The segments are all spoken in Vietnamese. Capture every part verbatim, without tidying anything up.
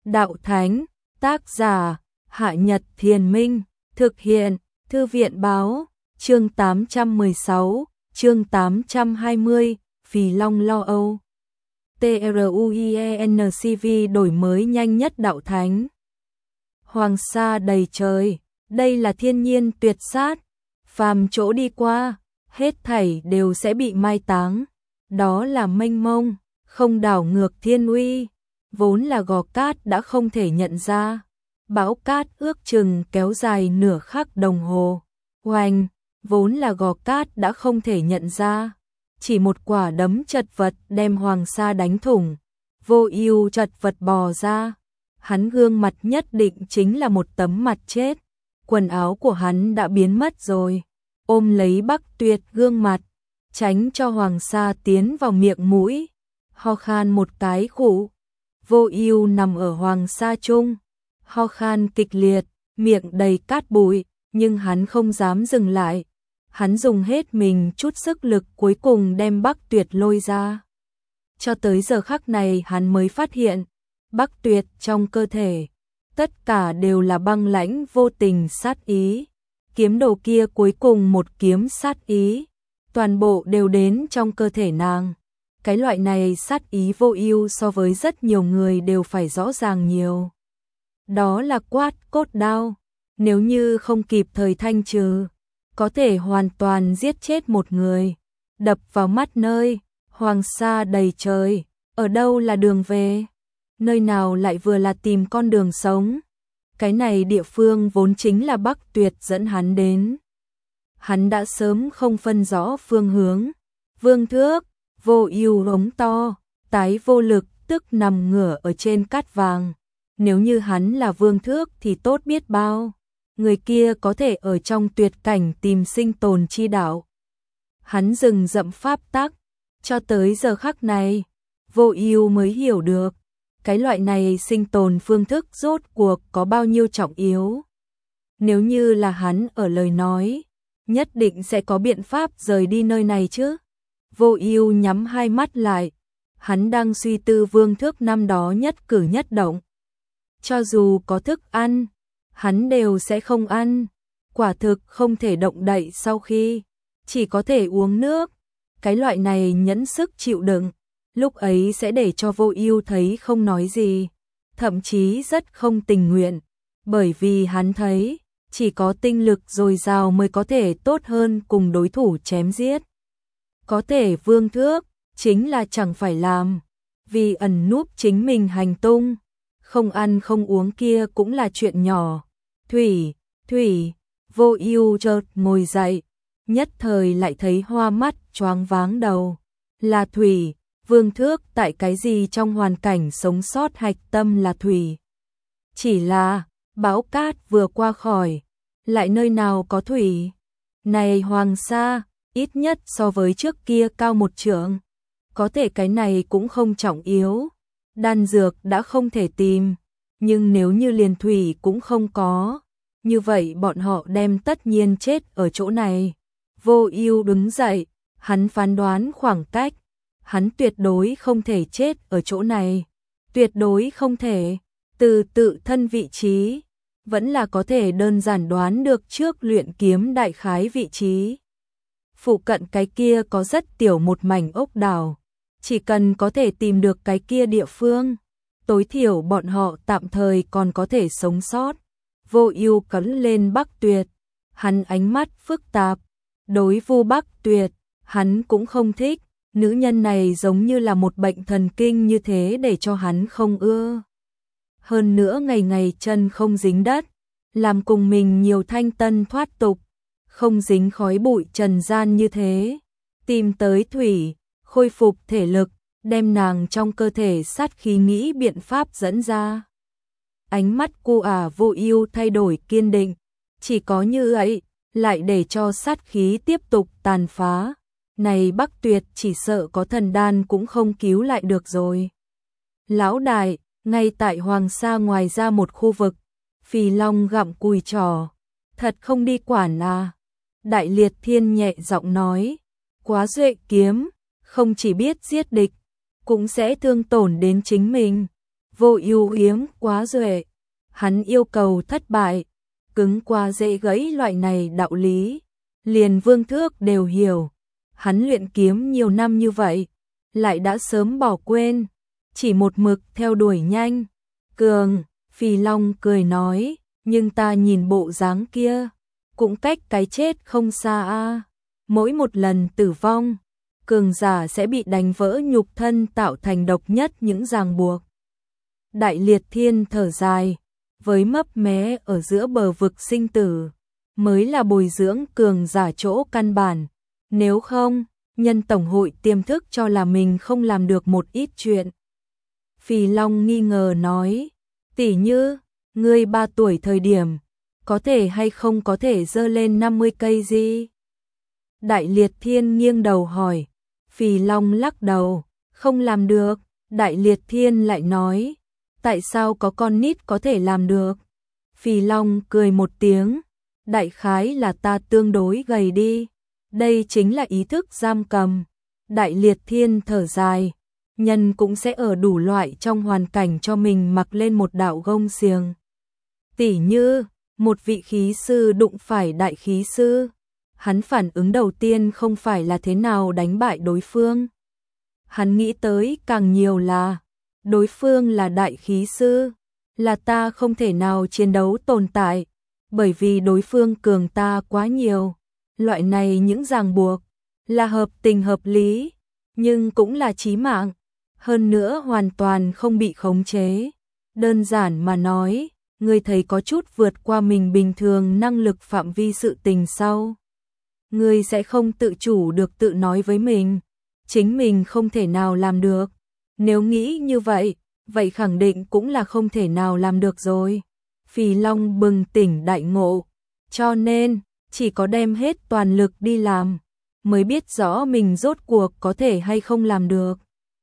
Đạo Thánh, tác giả, Hạ Nhật Thiền Minh, thực hiện, Thư viện Báo, chương tám trăm mười sáu, chương tám trăm hai mươi, Phì Long Lo Âu. TRUIENCV đổi mới nhanh nhất Đạo Thánh. Hoàng sa đầy trời, đây là thiên nhiên tuyệt sát, phàm chỗ đi qua, hết thảy đều sẽ bị mai táng. Đó là mênh mông, không đảo ngược thiên uy, vốn là gò cát đã không thể nhận ra. Bão cát ước chừng kéo dài nửa khắc đồng hồ. Oanh, vốn là gò cát đã không thể nhận ra. Chỉ một quả đấm chật vật đem Hoàng sa đánh thủng. Vô Ưu chật vật bò ra. Hắn gương mặt nhất định chính là một tấm mặt chết. Quần áo của hắn đã biến mất rồi. Ôm lấy Bắc Tuyệt gương mặt, tránh cho Hoàng sa tiến vào miệng mũi. Ho khan một cái khụ. Vô Ưu nằm ở Hoàng sa chung, ho khan kịch liệt, miệng đầy cát bụi, nhưng hắn không dám dừng lại. Hắn dùng hết mình chút sức lực cuối cùng đem Bắc Tuyệt lôi ra. Cho tới giờ khắc này hắn mới phát hiện, Bắc Tuyệt trong cơ thể, tất cả đều là băng lãnh vô tình sát ý. Kiếm đồ kia cuối cùng một kiếm sát ý, toàn bộ đều đến trong cơ thể nàng. Cái loại này sát ý Vô Ưu so với rất nhiều người đều phải rõ ràng nhiều. Đó là quát cốt đao, nếu như không kịp thời thanh trừ, có thể hoàn toàn giết chết một người. Đập vào mắt nơi, Hoàng sa đầy trời, ở đâu là đường về? Nơi nào lại vừa là tìm con đường sống? Cái này địa phương vốn chính là Bắc Tuyệt dẫn hắn đến. Hắn đã sớm không phân rõ phương hướng. Vương Thước, Vô Ưu ống to, tái vô lực tức nằm ngửa ở trên cát vàng. Nếu như hắn là Vương Thước thì tốt biết bao. Người kia có thể ở trong tuyệt cảnh tìm sinh tồn chi đạo. Hắn dừng dậm pháp tắc, cho tới giờ khắc này, Vô Ưu mới hiểu được, cái loại này sinh tồn phương thức rốt cuộc có bao nhiêu trọng yếu. Nếu như là hắn ở lời nói, nhất định sẽ có biện pháp rời đi nơi này chứ. Vô Ưu nhắm hai mắt lại, hắn đang suy tư Vương Thước năm đó nhất cử nhất động. Cho dù có thức ăn, hắn đều sẽ không ăn, quả thực không thể động đậy sau khi, chỉ có thể uống nước. Cái loại này nhẫn sức chịu đựng, lúc ấy sẽ để cho Vô Ưu thấy không nói gì, thậm chí rất không tình nguyện, bởi vì hắn thấy, chỉ có tinh lực dồi dào mới có thể tốt hơn cùng đối thủ chém giết. Có thể Vương Thước chính là chẳng phải làm, vì ẩn núp chính mình hành tung, không ăn không uống kia cũng là chuyện nhỏ. Thủy, Thủy, Vô Ưu chợt ngồi dậy, nhất thời lại thấy hoa mắt choáng váng đầu. Là Thủy, Vương Thước tại cái gì trong hoàn cảnh sống sót hạch tâm là Thủy. Chỉ là, bão cát vừa qua khỏi, lại nơi nào có Thủy. Này Hoàng sa, ít nhất so với trước kia cao một trượng. Có thể cái này cũng không trọng yếu. Đan dược đã không thể tìm, nhưng nếu như liền thủy cũng không có, như vậy bọn họ đem tất nhiên chết ở chỗ này. Vô Ưu đứng dậy, hắn phán đoán khoảng cách, hắn tuyệt đối không thể chết ở chỗ này, tuyệt đối không thể. Từ tự thân vị trí, vẫn là có thể đơn giản đoán được trước luyện kiếm đại khái vị trí. Phụ cận cái kia có rất tiểu một mảnh ốc đảo, chỉ cần có thể tìm được cái kia địa phương, tối thiểu bọn họ tạm thời còn có thể sống sót. Vô Ưu cắn lên Bắc Tuyệt, hắn ánh mắt phức tạp, đối Vu Bắc Tuyệt, hắn cũng không thích, nữ nhân này giống như là một bệnh thần kinh như thế để cho hắn không ưa. Hơn nữa ngày ngày chân không dính đất, làm cùng mình nhiều thanh tân thoát tục, không dính khói bụi trần gian như thế. Tìm tới Thủy, khôi phục thể lực, đem nàng trong cơ thể sát khí nghĩ biện pháp dẫn ra. Ánh mắt cô ả Vô Ưu thay đổi kiên định, chỉ có như vậy, lại để cho sát khí tiếp tục tàn phá. Này Bắc Tuyệt chỉ sợ có thần đan cũng không cứu lại được rồi. Lão đại, ngay tại Hoàng sa ngoài ra một khu vực, Phì Long gặm cùi trò, thật không đi quản à. Đại Liệt Thiên nhẹ giọng nói, quá duệ kiếm, không chỉ biết giết địch, cũng sẽ thương tổn đến chính mình. vô ưu yếm quá duệ. Hắn yêu cầu thất bại, cứng qua dễ gãy loại này đạo lý, liền Vương Thước đều hiểu. Hắn luyện kiếm nhiều năm như vậy, lại đã sớm bỏ quên, chỉ một mực theo đuổi nhanh, cường. Phì Long cười nói, nhưng ta nhìn bộ dáng kia, cũng cách cái chết không xa a. Mỗi một lần tử vong, cường giả sẽ bị đánh vỡ nhục thân tạo thành độc nhất những ràng buộc. Đại Liệt Thiên thở dài, với mấp mé ở giữa bờ vực sinh tử, mới là bồi dưỡng cường giả chỗ căn bản. Nếu không, nhân tổng hội tiềm thức cho là mình không làm được một ít chuyện. Phì Long nghi ngờ nói, tỷ như, ngươi ba tuổi thời điểm, có thể hay không có thể dơ lên năm mươi cây gì? Đại Liệt Thiên nghiêng đầu hỏi. Phì Long lắc đầu, không làm được. Đại Liệt Thiên lại nói, tại sao có con nít có thể làm được? Phì Long cười một tiếng, đại khái là ta tương đối gầy đi. Đây chính là ý thức giam cầm. Đại Liệt Thiên thở dài, nhân cũng sẽ ở đủ loại trong hoàn cảnh cho mình mặc lên một đạo gông xiềng. Tỉ như, một vị khí sư đụng phải đại khí sư, hắn phản ứng đầu tiên không phải là thế nào đánh bại đối phương. Hắn nghĩ tới càng nhiều là, đối phương là đại khí sư, là ta không thể nào chiến đấu tồn tại, bởi vì đối phương cường ta quá nhiều. Loại này những ràng buộc, là hợp tình hợp lý, nhưng cũng là chí mạng, hơn nữa hoàn toàn không bị khống chế. Đơn giản mà nói, ngươi thấy có chút vượt qua mình bình thường năng lực phạm vi sự tình sau. Ngươi sẽ không tự chủ được tự nói với mình, chính mình không thể nào làm được. Nếu nghĩ như vậy, vậy khẳng định cũng là không thể nào làm được rồi. Phì Long bừng tỉnh đại ngộ, cho nên, chỉ có đem hết toàn lực đi làm, mới biết rõ mình rốt cuộc có thể hay không làm được.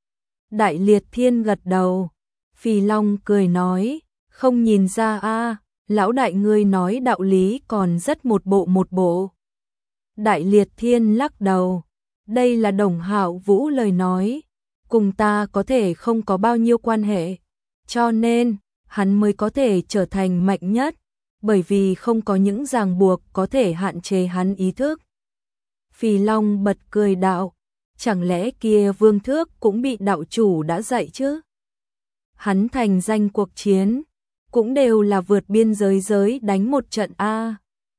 Đại Liệt Thiên gật đầu, Phì Long cười nói, không nhìn ra a, lão đại ngươi nói đạo lý còn rất một bộ một bộ. Đại Liệt Thiên lắc đầu, đây là Đồng Hạo Vũ lời nói, cùng ta có thể không có bao nhiêu quan hệ, cho nên, hắn mới có thể trở thành mạnh nhất, bởi vì không có những ràng buộc có thể hạn chế hắn ý thức. Phì Long bật cười đạo, chẳng lẽ kia Vương Thước cũng bị đạo chủ đã dạy chứ? Hắn thành danh cuộc chiến, cũng đều là vượt biên giới giới đánh một trận a.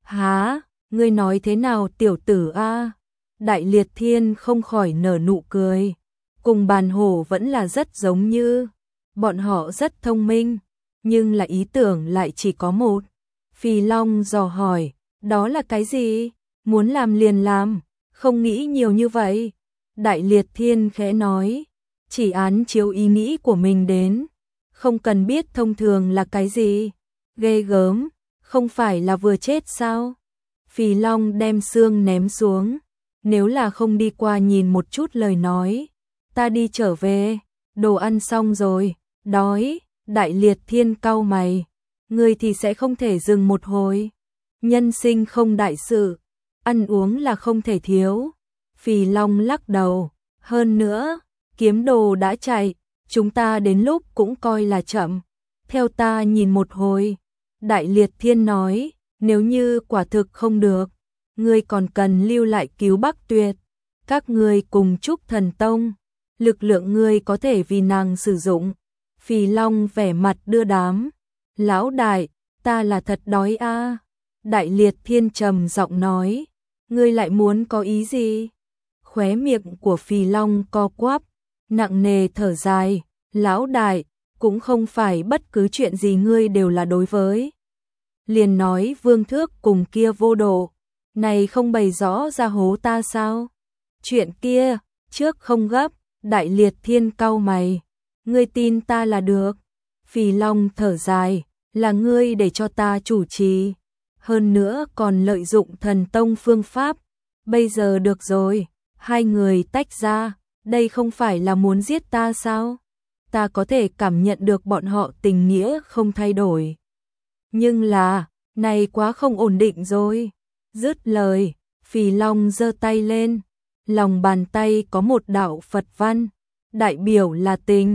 Há, ngươi nói thế nào tiểu tử a? Đại Liệt Thiên không khỏi nở nụ cười, cùng Bàn Hổ vẫn là rất giống như, bọn họ rất thông minh, nhưng là ý tưởng lại chỉ có một. Phì Long dò hỏi, đó là cái gì? Muốn làm liền làm, không nghĩ nhiều như vậy. Đại Liệt Thiên khẽ nói, chỉ án chiếu ý nghĩ của mình đến, không cần biết thông thường là cái gì. Ghê gớm, không phải là vừa chết sao? Phì Long đem xương ném xuống, nếu là không đi qua nhìn một chút lời nói, ta đi trở về, đồ ăn xong rồi, đói. Đại Liệt Thiên cau mày, ngươi thì sẽ không thể dừng một hồi. Nhân sinh không đại sự, ăn uống là không thể thiếu. Phì Long lắc đầu, hơn nữa, kiếm đồ đã chạy, chúng ta đến lúc cũng coi là chậm. Theo ta nhìn một hồi. Đại Liệt Thiên nói, nếu như quả thực không được, ngươi còn cần lưu lại cứu Bắc Tuyệt. Các ngươi cùng Trúc Thần Tông, lực lượng ngươi có thể vì nàng sử dụng. Phì Long vẻ mặt đưa đám, lão đại, ta là thật đói a. Đại Liệt Thiên trầm giọng nói, ngươi lại muốn có ý gì? Khóe miệng của Phì Long co quắp, nặng nề thở dài, lão đại, cũng không phải bất cứ chuyện gì ngươi đều là đối với. Liền nói Vương Thước cùng kia vô độ, này không bày rõ ra hố ta sao? Chuyện kia, trước không gấp. Đại Liệt Thiên cau mày, ngươi tin ta là được. Phì Long thở dài, là ngươi để cho ta chủ trì, hơn nữa còn lợi dụng thần tông phương pháp. Bây giờ được rồi, hai người tách ra, đây không phải là muốn giết ta sao? Ta có thể cảm nhận được bọn họ tình nghĩa không thay đổi. Nhưng là, này quá không ổn định rồi. Dứt lời, Phì Long giơ tay lên, lòng bàn tay có một đạo Phật văn, đại biểu là tình.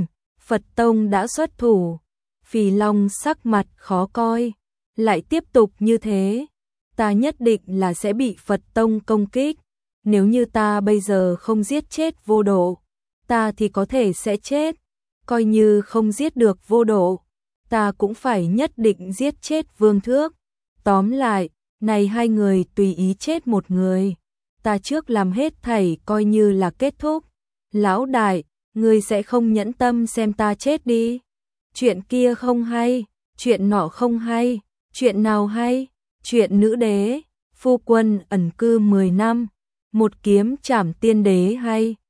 Phật Tông đã xuất thủ. Phì Long sắc mặt khó coi, lại tiếp tục như thế, ta nhất định là sẽ bị Phật Tông công kích. Nếu như ta bây giờ không giết chết Vô Độ, ta thì có thể sẽ chết. Coi như không giết được Vô Độ, ta cũng phải nhất định giết chết Vương Thước. Tóm lại, này hai người tùy ý chết một người, ta trước làm hết thảy coi như là kết thúc. Lão đại, ngươi sẽ không nhẫn tâm xem ta chết đi. Chuyện kia không hay, chuyện nọ không hay, chuyện nào hay? Chuyện nữ đế, phu quân ẩn cư mười năm, một kiếm trảm tiên đế hay.